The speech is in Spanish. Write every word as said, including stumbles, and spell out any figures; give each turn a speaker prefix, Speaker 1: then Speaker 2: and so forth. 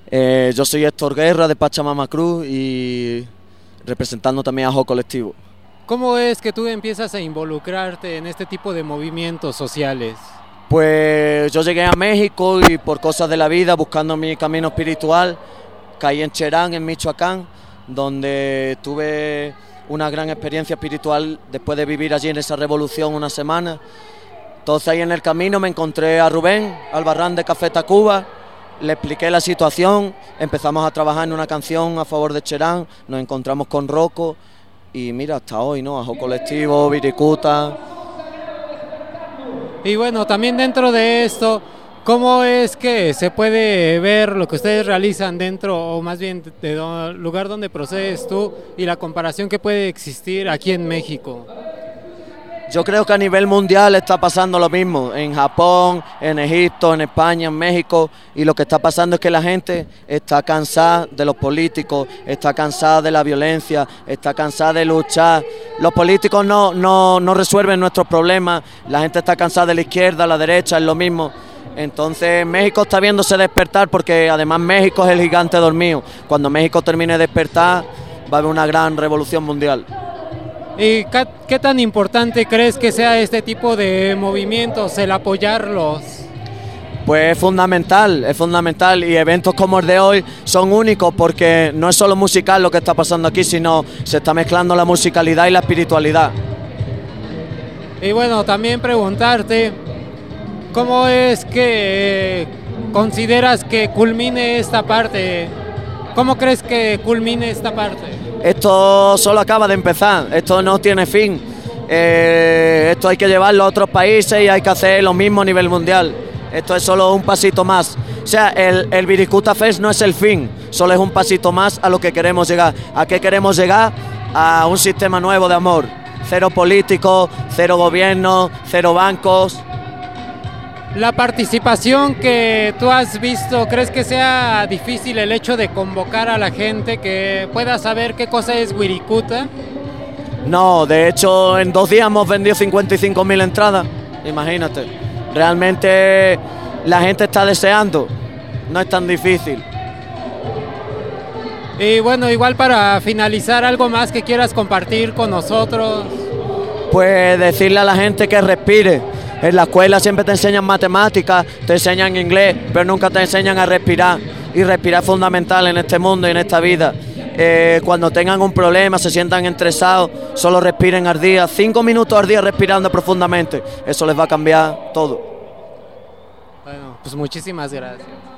Speaker 1: Eh, yo soy Héctor Guerra de Pachamama Cruz y representando también a Jo Colectivo.
Speaker 2: ¿Cómo es que tú empiezas a involucrarte en este tipo de movimientos sociales?
Speaker 1: Pues yo llegué a México y por cosas de la vida, buscando mi camino espiritual, caí en Cherán, en Michoacán, donde tuve una gran experiencia espiritual después de vivir allí en esa revolución una semana. Entonces ahí en el camino me encontré a Rubén Albarrán de Café Tacuba, le expliqué la situación, empezamos a trabajar en una canción a favor de Cherán, nos encontramos con Rocco y mira, hasta hoy, ¿no? A Jo Colectivo, Viricuta.
Speaker 2: Y bueno, también dentro de esto, ¿cómo es que se puede ver lo que ustedes realizan dentro, o más bien del lugar donde procedes tú, y la comparación que puede existir aquí en México?
Speaker 1: Yo creo que a nivel mundial está pasando lo mismo, en Japón, en Egipto, en España, en México, y lo que está pasando es que la gente está cansada de los políticos, está cansada de la violencia, está cansada de luchar. Los políticos no, no, no resuelven nuestros problemas, la gente está cansada de la izquierda, la derecha, es lo mismo. Entonces México está viéndose despertar porque además México es el gigante dormido. Cuando México termine de despertar va a haber una gran revolución mundial.
Speaker 2: ¿Y qué, qué tan importante crees que sea este tipo de movimientos, el apoyarlos?
Speaker 1: Pues es fundamental, es fundamental y eventos como el de hoy son únicos porque no es solo musical lo que está pasando aquí, sino se está mezclando la musicalidad y la espiritualidad.
Speaker 2: Y bueno, también preguntarte, ¿cómo es que consideras que culmine esta parte? ¿Cómo crees que culmine esta parte?
Speaker 1: Esto solo acaba de empezar, esto no tiene fin. Eh, esto hay que llevarlo a otros países y hay que hacer lo mismo a nivel mundial. Esto es solo un pasito más. O sea, el, el Viricuta Fest no es el fin, solo es un pasito más a lo que queremos llegar. ¿A qué queremos llegar? A un sistema nuevo de amor. Cero políticos, cero gobierno, cero bancos.
Speaker 2: La participación que tú has visto, ¿crees que sea difícil el hecho de convocar a la gente que pueda saber qué cosa es Wirikuta?
Speaker 1: No, de hecho en dos días hemos vendido cincuenta y cinco mil entradas, imagínate. Realmente la gente está deseando, no es tan difícil.
Speaker 2: Y bueno, igual para finalizar, ¿algo más que quieras compartir con nosotros?
Speaker 1: Pues decirle a la gente que respire. En la escuela siempre te enseñan matemáticas, te enseñan inglés, pero nunca te enseñan a respirar. Y respirar es fundamental en este mundo y en esta vida. Eh, cuando tengan un problema, se sientan estresados, solo respiren al día, cinco minutos al día respirando profundamente. Eso les va a cambiar todo.
Speaker 2: Bueno, pues muchísimas gracias.